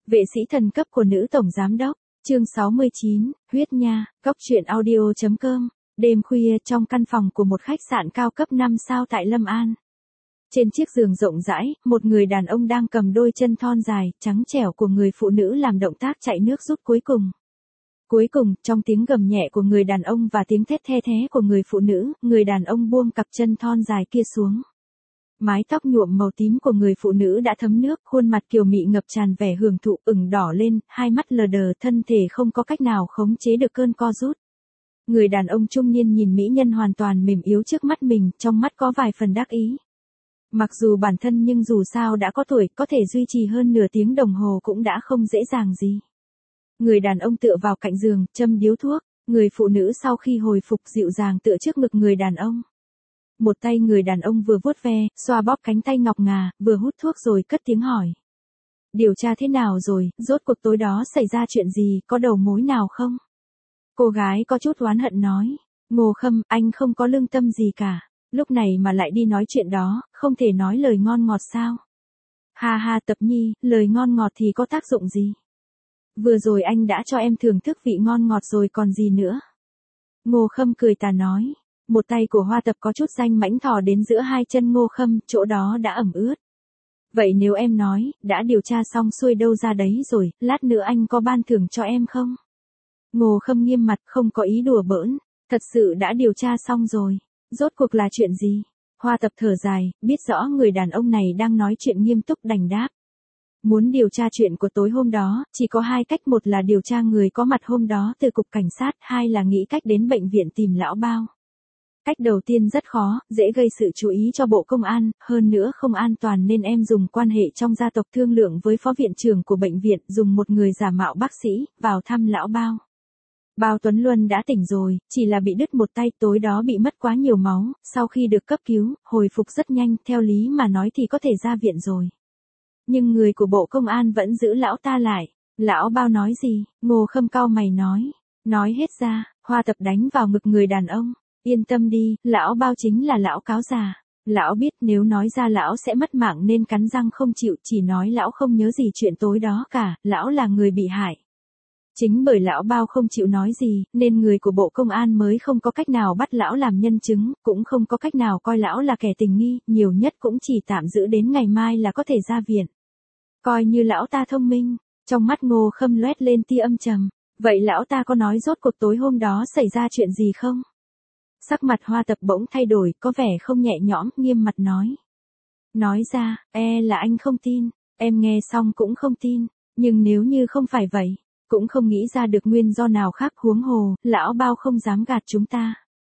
Vệ sĩ thần cấp của nữ tổng giám đốc, chương 69, huyết nha, cóc truyện audio.com, đêm khuya trong căn phòng của một khách sạn cao cấp 5 sao tại Lâm An. Trên chiếc giường rộng rãi, một người đàn ông đang cầm đôi chân thon dài, trắng trẻo của người phụ nữ làm động tác chạy nước rút cuối cùng. Cuối cùng, trong tiếng gầm nhẹ của người đàn ông và tiếng thét the thé của người phụ nữ, người đàn ông buông cặp chân thon dài kia xuống. Mái tóc nhuộm màu tím của người phụ nữ đã thấm nước, khuôn mặt kiều mị ngập tràn vẻ hưởng thụ, ửng đỏ lên, hai mắt lờ đờ, thân thể không có cách nào khống chế được cơn co rút. Người đàn ông trung niên nhìn mỹ nhân hoàn toàn mềm yếu trước mắt mình, trong mắt có vài phần đắc ý. Mặc dù bản thân nhưng dù sao đã có tuổi, có thể duy trì hơn nửa tiếng đồng hồ cũng đã không dễ dàng gì. Người đàn ông tựa vào cạnh giường, châm điếu thuốc, người phụ nữ sau khi hồi phục dịu dàng tựa trước ngực người đàn ông. Một tay người đàn ông vừa vuốt ve, xoa bóp cánh tay ngọc ngà, vừa hút thuốc rồi cất tiếng hỏi. Điều tra thế nào rồi, rốt cuộc tối đó xảy ra chuyện gì, có đầu mối nào không? Cô gái có chút oán hận nói. Ngô Khâm, anh không có lương tâm gì cả. Lúc này mà lại đi nói chuyện đó, không thể nói lời ngon ngọt sao? Ha ha Tập Nhi, lời ngon ngọt thì có tác dụng gì? Vừa rồi anh đã cho em thưởng thức vị ngon ngọt rồi còn gì nữa? Ngô Khâm cười tà nói. Một tay của Hoa Tập có chút danh mãnh thò đến giữa hai chân Ngô Khâm, chỗ đó đã ẩm ướt. Vậy nếu em nói, đã điều tra xong xuôi đâu ra đấy rồi, lát nữa anh có ban thưởng cho em không? Ngô Khâm nghiêm mặt, không có ý đùa bỡn, thật sự đã điều tra xong rồi. Rốt cuộc là chuyện gì? Hoa Tập thở dài, biết rõ người đàn ông này đang nói chuyện nghiêm túc đành đáp. Muốn điều tra chuyện của tối hôm đó, chỉ có hai cách, một là điều tra người có mặt hôm đó từ cục cảnh sát, hai là nghĩ cách đến bệnh viện tìm lão bao. Cách đầu tiên rất khó, dễ gây sự chú ý cho Bộ Công an, hơn nữa không an toàn nên em dùng quan hệ trong gia tộc thương lượng với phó viện trưởng của bệnh viện, dùng một người giả mạo bác sĩ, vào thăm lão bao. Bao Tuấn Luân đã tỉnh rồi, chỉ là bị đứt một tay, tối đó bị mất quá nhiều máu, sau khi được cấp cứu, hồi phục rất nhanh, theo lý mà nói thì có thể ra viện rồi. Nhưng người của Bộ Công an vẫn giữ lão ta lại. Lão Bao nói gì? Ngô Khâm cau mày nói. Nói hết ra, Hoa Tập đánh vào ngực người đàn ông. Yên tâm đi, lão Bao chính là lão cáo già. Lão biết nếu nói ra lão sẽ mất mạng nên cắn răng không chịu, chỉ nói lão không nhớ gì chuyện tối đó cả, lão là người bị hại. Chính bởi lão Bao không chịu nói gì, nên người của Bộ Công an mới không có cách nào bắt lão làm nhân chứng, cũng không có cách nào coi lão là kẻ tình nghi, nhiều nhất cũng chỉ tạm giữ đến ngày mai là có thể ra viện. Coi như lão ta thông minh, trong mắt Ngô Khâm loét lên tia âm trầm. Vậy lão ta có nói rốt cuộc tối hôm đó xảy ra chuyện gì không? Sắc mặt Hoa Tập bỗng thay đổi, có vẻ không nhẹ nhõm, nghiêm mặt nói. Nói ra, là anh không tin, em nghe xong cũng không tin, nhưng nếu như không phải vậy, cũng không nghĩ ra được nguyên do nào khác, huống hồ, lão Bao không dám gạt chúng ta.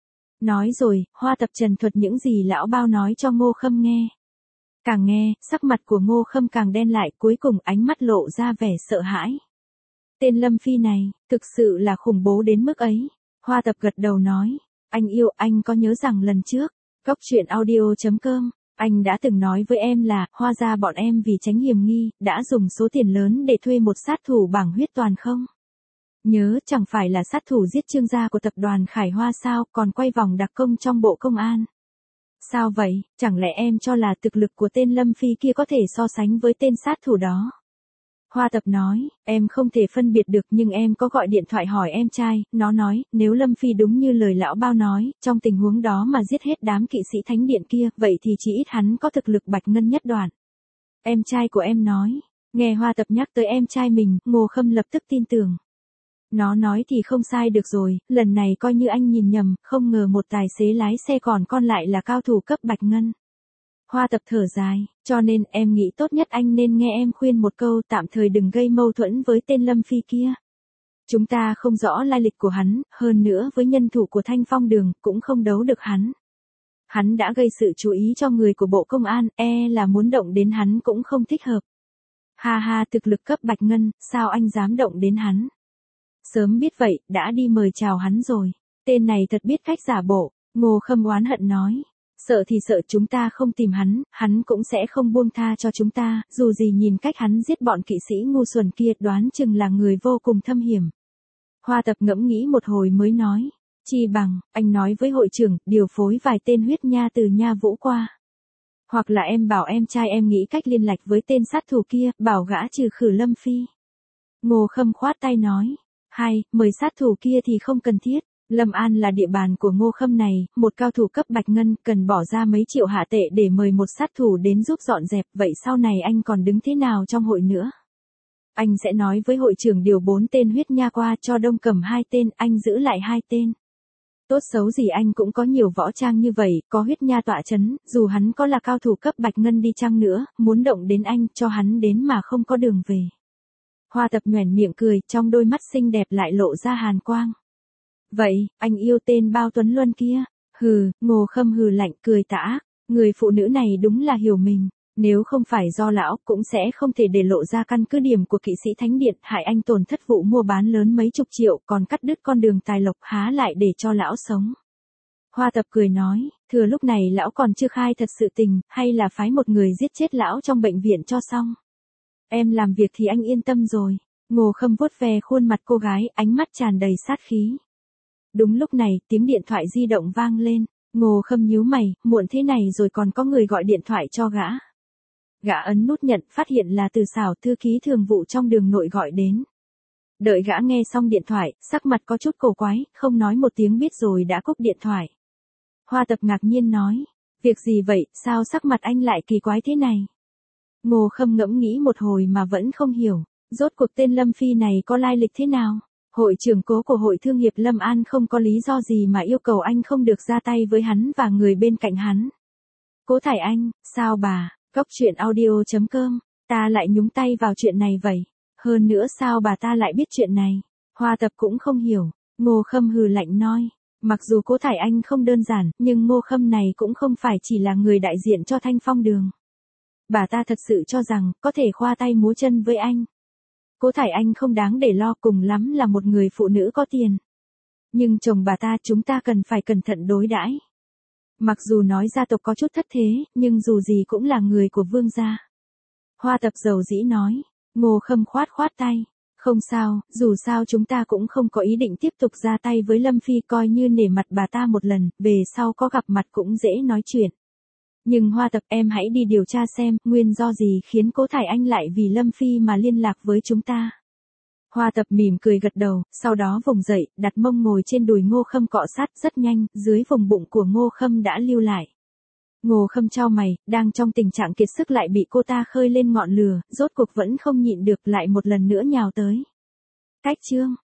Nói rồi, Hoa Tập trần thuật những gì lão Bao nói cho Ngô Khâm nghe. Càng nghe, sắc mặt của Ngô Khâm càng đen lại, cuối cùng ánh mắt lộ ra vẻ sợ hãi. Tên Lâm Phi này, thực sự là khủng bố đến mức ấy. Hoa Tập gật đầu nói, anh yêu, anh có nhớ rằng lần trước, cóc truyện audio.com, anh đã từng nói với em là, Hoa gia bọn em vì tránh hiểm nghi, đã dùng số tiền lớn để thuê một sát thủ bảng huyết toàn không? Nhớ chẳng phải là sát thủ giết Trương gia của tập đoàn Khải Hoa sao, còn quay vòng đặc công trong Bộ Công an. Sao vậy, chẳng lẽ em cho là thực lực của tên Lâm Phi kia có thể so sánh với tên sát thủ đó? Hoa Tập nói, em không thể phân biệt được nhưng em có gọi điện thoại hỏi em trai, nó nói, nếu Lâm Phi đúng như lời lão Bao nói, trong tình huống đó mà giết hết đám kỵ sĩ thánh điện kia, vậy thì chỉ ít hắn có thực lực bạch ngân nhất đoạn. Em trai của em nói, nghe Hoa Tập nhắc tới em trai mình, Ngô Khâm lập tức tin tưởng. Nó nói thì không sai được rồi, lần này coi như anh nhìn nhầm, không ngờ một tài xế lái xe còn lại là cao thủ cấp bạch ngân. Hoa Tập thở dài, cho nên em nghĩ tốt nhất anh nên nghe em khuyên một câu, tạm thời đừng gây mâu thuẫn với tên Lâm Phi kia. Chúng ta không rõ lai lịch của hắn, hơn nữa với nhân thủ của Thanh Phong Đường, cũng không đấu được hắn. Hắn đã gây sự chú ý cho người của Bộ Công an, là muốn động đến hắn cũng không thích hợp. Ha ha, thực lực cấp bạch ngân, sao anh dám động đến hắn? Sớm biết vậy, đã đi mời chào hắn rồi. Tên này thật biết cách giả bộ, Ngô Khâm oán hận nói. Sợ thì sợ chúng ta không tìm hắn cũng sẽ không buông tha cho chúng ta, dù gì nhìn cách hắn giết bọn kỵ sĩ ngu xuẩn kia đoán chừng là người vô cùng thâm hiểm. Hoa Tập ngẫm nghĩ một hồi mới nói, chi bằng, anh nói với hội trưởng, điều phối vài tên huyết nha từ Nha Vũ qua. Hoặc là em bảo em trai em nghĩ cách liên lạc với tên sát thủ kia, bảo gã trừ khử Lâm Phi. Ngô Khâm khoát tay nói. Hay, mời sát thủ kia thì không cần thiết. Lâm An là địa bàn của Ngô Khâm này, một cao thủ cấp bạch ngân cần bỏ ra mấy triệu hạ tệ để mời một sát thủ đến giúp dọn dẹp, vậy sau này anh còn đứng thế nào trong hội nữa? Anh sẽ nói với hội trưởng điều 4 tên huyết nha qua cho Đông Cẩm 2 tên, anh giữ lại 2 tên. Tốt xấu gì anh cũng có nhiều võ trang như vậy, có huyết nha tọa chấn, dù hắn có là cao thủ cấp bạch ngân đi chăng nữa, muốn động đến anh, cho hắn đến mà không có đường về. Hoa Tập nhoẻn miệng cười, trong đôi mắt xinh đẹp lại lộ ra hàn quang. Vậy, anh yêu tên Bao Tuấn Luân kia? Hừ, Ngô Khâm hừ lạnh cười tà ác, người phụ nữ này đúng là hiểu mình. Nếu không phải do lão, cũng sẽ không thể để lộ ra căn cứ điểm của kỵ sĩ Thánh Điện, hại anh tổn thất vụ mua bán lớn mấy chục triệu, còn cắt đứt con đường tài lộc, há lại để cho lão sống. Hoa Tập cười nói, thừa lúc này lão còn chưa khai thật sự tình, hay là phái một người giết chết lão trong bệnh viện cho xong. Em làm việc thì anh yên tâm rồi. Ngô Khâm vuốt ve khuôn mặt cô gái, ánh mắt tràn đầy sát khí. Đúng lúc này, tiếng điện thoại di động vang lên. Ngô Khâm nhíu mày, muộn thế này rồi còn có người gọi điện thoại cho gã. Gã ấn nút nhận, phát hiện là Từ Xảo, thư ký thường vụ trong đường nội gọi đến. Đợi gã nghe xong điện thoại, sắc mặt có chút cổ quái, không nói một tiếng biết rồi đã cúp điện thoại. Hoa Tập ngạc nhiên nói, việc gì vậy, sao sắc mặt anh lại kỳ quái thế này? Ngô Khâm ngẫm nghĩ một hồi mà vẫn không hiểu, rốt cuộc tên Lâm Phi này có lai lịch thế nào? Hội trưởng cố của hội thương nghiệp Lâm An không có lý do gì mà yêu cầu anh không được ra tay với hắn và người bên cạnh hắn. Cố Thải Anh, sao bà? Góc chuyện audio.com, ta lại nhúng tay vào chuyện này vậy? Hơn nữa sao bà ta lại biết chuyện này? Hoa Tập cũng không hiểu. Ngô Khâm hừ lạnh nói, mặc dù Cố Thải Anh không đơn giản, nhưng Ngô Khâm này cũng không phải chỉ là người đại diện cho Thanh Phong Đường. Bà ta thật sự cho rằng có thể khoa tay múa chân với anh. Cố Thải Anh không đáng để lo, cùng lắm là một người phụ nữ có tiền. Nhưng chồng bà ta chúng ta cần phải cẩn thận đối đãi. Mặc dù nói gia tộc có chút thất thế, nhưng dù gì cũng là người của Vương gia. Hoa Tập dầu dĩ nói. Ngô Khâm khoát tay. Không sao, dù sao chúng ta cũng không có ý định tiếp tục ra tay với Lâm Phi, coi như nể mặt bà ta một lần, về sau có gặp mặt cũng dễ nói chuyện. Nhưng Hoa Tập, em hãy đi điều tra xem, nguyên do gì khiến Cố Thải Anh lại vì Lâm Phi mà liên lạc với chúng ta. Hoa Tập mỉm cười gật đầu, sau đó vùng dậy, đặt mông ngồi trên đùi Ngô Khâm cọ sát, rất nhanh, dưới vùng bụng của Ngô Khâm đã lưu lại. Ngô Khâm chau mày, đang trong tình trạng kiệt sức lại bị cô ta khơi lên ngọn lửa, rốt cuộc vẫn không nhịn được, lại một lần nữa nhào tới. Cách chương